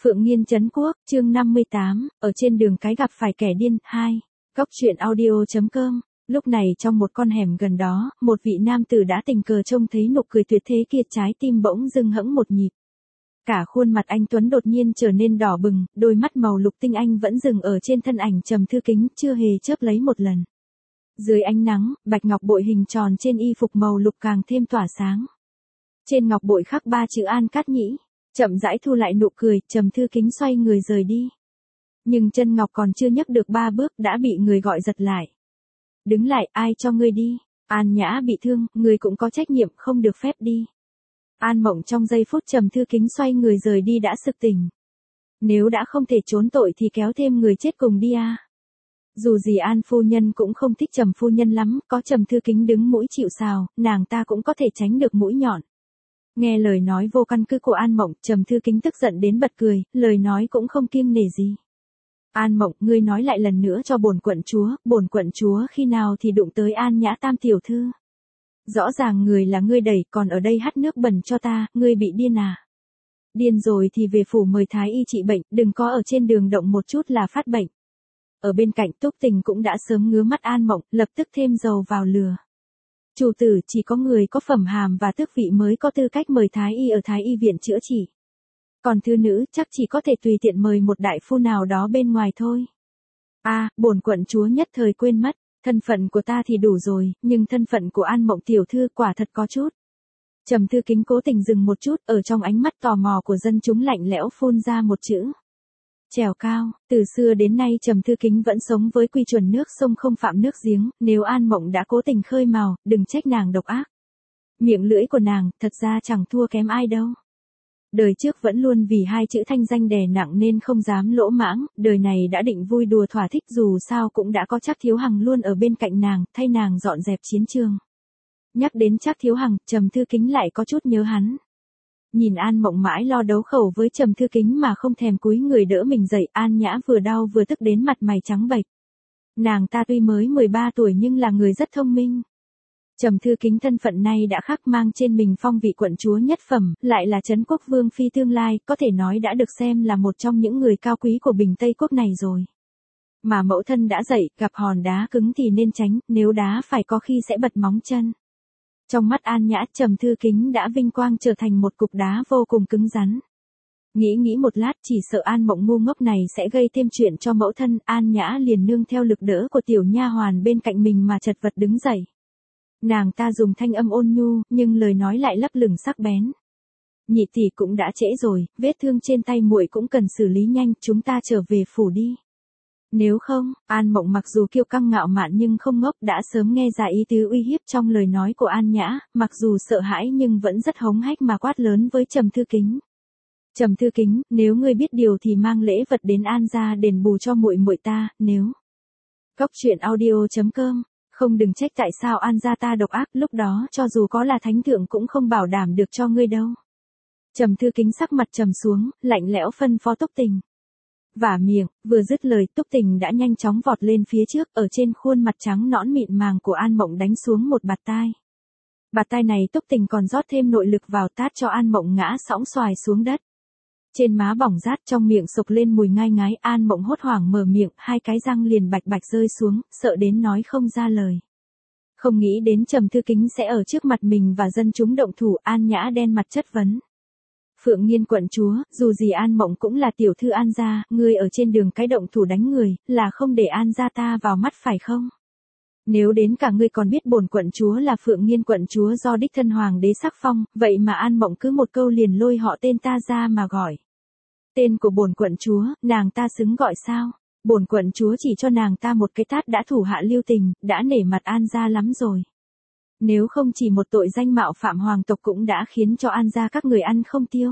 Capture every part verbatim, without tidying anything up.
Phượng Nghiên trấn quốc, chương năm mươi tám, ở trên đường cái gặp phải kẻ điên, hai. Góc truyện audio chấm com. Lúc này trong một con hẻm gần đó, một vị nam tử đã tình cờ trông thấy nụ cười tuyệt thế kia, trái tim bỗng dưng hẫng một nhịp. Cả khuôn mặt anh tuấn đột nhiên trở nên đỏ bừng, đôi mắt màu lục tinh anh vẫn dừng ở trên thân ảnh Trầm Thư Kính, chưa hề chớp lấy một lần. Dưới ánh nắng, bạch ngọc bội hình tròn trên y phục màu lục càng thêm tỏa sáng. Trên ngọc bội khắc ba chữ An Cát Nhĩ. Chậm rãi thu lại nụ cười, Trầm Thư Kính xoay người rời đi. Nhưng chân ngọc còn chưa nhấc được ba bước đã bị người gọi giật lại. Đứng lại, ai cho ngươi đi? An Nhã bị thương, ngươi cũng có trách nhiệm, không được phép đi. An Mộng trong giây phút Trầm Thư Kính xoay người rời đi đã sực tỉnh. Nếu đã không thể trốn tội thì kéo thêm người chết cùng đi à. Dù gì An phu nhân cũng không thích Trầm phu nhân lắm, có Trầm Thư Kính đứng mũi chịu sào, nàng ta cũng có thể tránh được mũi nhọn. Nghe lời nói vô căn cứ của An Mộng, Trầm Thư Kính tức giận đến bật cười, lời nói cũng không kiêng nể gì. An Mộng, ngươi nói lại lần nữa cho bổn quận chúa, bổn quận chúa khi nào thì đụng tới An Nhã tam tiểu thư. Rõ ràng người là ngươi đẩy, còn ở đây hắt nước bẩn cho ta, ngươi bị điên à? Điên rồi thì về phủ mời thái y trị bệnh, đừng có ở trên đường động một chút là phát bệnh. Ở bên cạnh Túc Tình cũng đã sớm ngứa mắt An Mộng, lập tức thêm dầu vào lửa. Chủ tử, chỉ có người có phẩm hàm và tước vị mới có tư cách mời thái y ở thái y viện chữa trị. Còn thư nữ chắc chỉ có thể tùy tiện mời một đại phu nào đó bên ngoài thôi. A, à, bổn quận chúa nhất thời quên mất, thân phận của ta thì đủ rồi, nhưng thân phận của An Mộng tiểu thư quả thật có chút. Trầm Thư Kính cố tình dừng một chút, ở trong ánh mắt tò mò của dân chúng lạnh lẽo phun ra một chữ. Trèo cao, từ xưa đến nay Trầm Thư Kính vẫn sống với quy chuẩn nước sông không phạm nước giếng, nếu An Mộng đã cố tình khơi mào, đừng trách nàng độc ác. Miệng lưỡi của nàng, thật ra chẳng thua kém ai đâu. Đời trước vẫn luôn vì hai chữ thanh danh đè nặng nên không dám lỗ mãng, đời này đã định vui đùa thỏa thích, dù sao cũng đã có Trác Thiếu Hằng luôn ở bên cạnh nàng, thay nàng dọn dẹp chiến trường. Nhắc đến Trác Thiếu Hằng, Trầm Thư Kính lại có chút nhớ hắn. Nhìn An Mộng mãi lo đấu khẩu với Trầm Thư Kính mà không thèm cúi người đỡ mình dậy, An Nhã vừa đau vừa tức đến mặt mày trắng bệch. Nàng ta tuy mới mười ba tuổi nhưng là người rất thông minh. Trầm Thư Kính thân phận này đã khắc mang trên mình phong vị quận chúa nhất phẩm, lại là trấn quốc vương phi tương lai, có thể nói đã được xem là một trong những người cao quý của Bình Tây quốc này rồi. Mà mẫu thân đã dạy, gặp hòn đá cứng thì nên tránh, nếu đá phải có khi sẽ bật móng chân. Trong mắt An Nhã, Trầm Thư Kính đã vinh quang trở thành một cục đá vô cùng cứng rắn. Nghĩ nghĩ một lát, chỉ sợ An Mộng ngu ngốc này sẽ gây thêm chuyện cho mẫu thân, An Nhã liền nương theo lực đỡ của tiểu nha hoàn bên cạnh mình mà chật vật đứng dậy. Nàng ta dùng thanh âm ôn nhu, nhưng lời nói lại lấp lửng sắc bén. Nhị tỷ cũng đã trễ rồi, vết thương trên tay muội cũng cần xử lý nhanh, chúng ta trở về phủ đi. Nếu không, An Mộng mặc dù kiêu căng ngạo mạn nhưng không ngốc, đã sớm nghe ra ý tứ uy hiếp trong lời nói của An Nhã, mặc dù sợ hãi nhưng vẫn rất hống hách mà quát lớn với Trầm Thư Kính. Trầm Thư Kính, nếu ngươi biết điều thì mang lễ vật đến An gia đền bù cho muội muội ta, nếu. Góc truyện audio chấm com. Không, đừng trách tại sao An gia ta độc ác, lúc đó cho dù có là thánh thượng cũng không bảo đảm được cho ngươi đâu. Trầm Thư Kính sắc mặt trầm xuống, lạnh lẽo phân phó Túc Tình. Vả miệng, vừa dứt lời Túc Tình đã nhanh chóng vọt lên phía trước, ở trên khuôn mặt trắng nõn mịn màng của An Mộng đánh xuống một bạt tai. Bạt tai này Túc Tình còn rót thêm nội lực vào tát cho An Mộng ngã sõng xoài xuống đất. Trên má bỏng rát, trong miệng sộc lên mùi ngai ngái, An Mộng hốt hoảng mở miệng, hai cái răng liền bạch bạch rơi xuống, sợ đến nói không ra lời. Không nghĩ đến Trầm Thư Kính sẽ ở trước mặt mình và dân chúng động thủ, An Nhã đen mặt chất vấn. Phượng Nghiên quận chúa, dù gì An Mộng cũng là tiểu thư An gia, ngươi ở trên đường cái động thủ đánh người, là không để An gia ta vào mắt phải không? Nếu đến cả ngươi còn biết bổn quận chúa là Phượng Nghiên quận chúa do đích thân hoàng đế sắc phong, vậy mà An Mộng cứ một câu liền lôi họ tên ta ra mà gọi. Tên của bổn quận chúa, nàng ta xứng gọi sao? Bổn quận chúa chỉ cho nàng ta một cái tát đã thủ hạ lưu tình, đã nể mặt An gia lắm rồi. Nếu không chỉ một tội danh mạo phạm hoàng tộc cũng đã khiến cho An gia các người ăn không tiêu.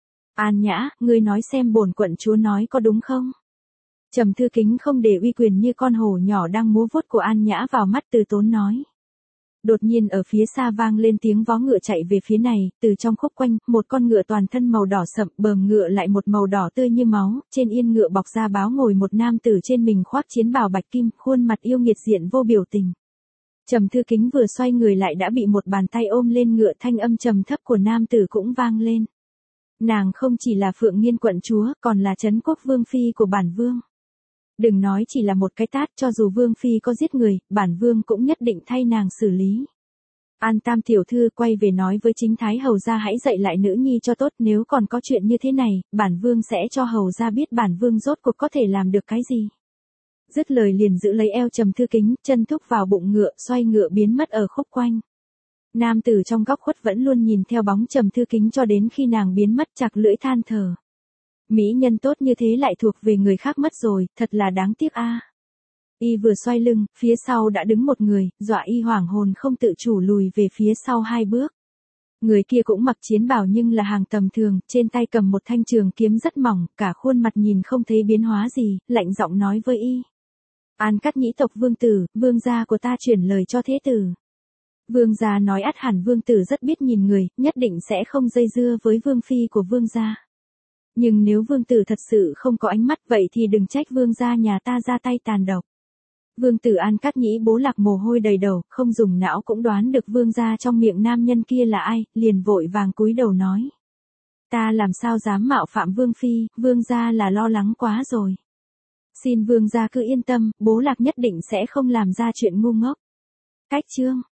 An Nhã, ngươi nói xem bổn quận chúa nói có đúng không? Trầm Thư Kính không để uy quyền như con hổ nhỏ đang múa vuốt của An Nhã vào mắt, từ tốn nói. Đột nhiên ở phía xa vang lên tiếng vó ngựa chạy về phía này, từ trong khúc quanh, một con ngựa toàn thân màu đỏ sậm, bờm ngựa lại một màu đỏ tươi như máu, trên yên ngựa bọc da báo ngồi một nam tử trên mình khoác chiến bào bạch kim, khuôn mặt yêu nghiệt diện vô biểu tình. Trầm Thư Kính vừa xoay người lại đã bị một bàn tay ôm lên ngựa, thanh âm trầm thấp của nam tử cũng vang lên. Nàng không chỉ là Phượng Nghiên quận chúa, còn là Trấn Quốc vương phi của bản vương. Đừng nói chỉ là một cái tát, cho dù vương phi có giết người, bản vương cũng nhất định thay nàng xử lý. An Tam tiểu thư quay về nói với chính Thái hầu gia hãy dạy lại nữ nhi cho tốt, nếu còn có chuyện như thế này, bản vương sẽ cho hầu gia biết bản vương rốt cuộc có thể làm được cái gì. Dứt lời liền giữ lấy eo Trầm Thư Kính, chân thúc vào bụng ngựa, xoay ngựa biến mất ở khúc quanh. Nam tử trong góc khuất vẫn luôn nhìn theo bóng Trầm Thư Kính cho đến khi nàng biến mất, chặt lưỡi than thở. Mỹ nhân tốt như thế lại thuộc về người khác mất rồi, thật là đáng tiếc a. Y vừa xoay lưng, phía sau đã đứng một người, dọa y hoảng hồn không tự chủ lùi về phía sau hai bước. Người kia cũng mặc chiến bào nhưng là hàng tầm thường, trên tay cầm một thanh trường kiếm rất mỏng, cả khuôn mặt nhìn không thấy biến hóa gì, lạnh giọng nói với y. An Cắt nhĩ tộc vương tử, vương gia của ta chuyển lời cho thế tử. Vương gia nói ắt hẳn vương tử rất biết nhìn người, nhất định sẽ không dây dưa với vương phi của vương gia. Nhưng nếu vương tử thật sự không có ánh mắt vậy thì đừng trách vương gia nhà ta ra tay tàn độc. Vương tử An Cắt nhĩ bố lạc mồ hôi đầy đầu, không dùng não cũng đoán được vương gia trong miệng nam nhân kia là ai, liền vội vàng cúi đầu nói. Ta làm sao dám mạo phạm vương phi, vương gia là lo lắng quá rồi. Xin vương gia cứ yên tâm, bố lạc nhất định sẽ không làm ra chuyện ngu ngốc. Cách chương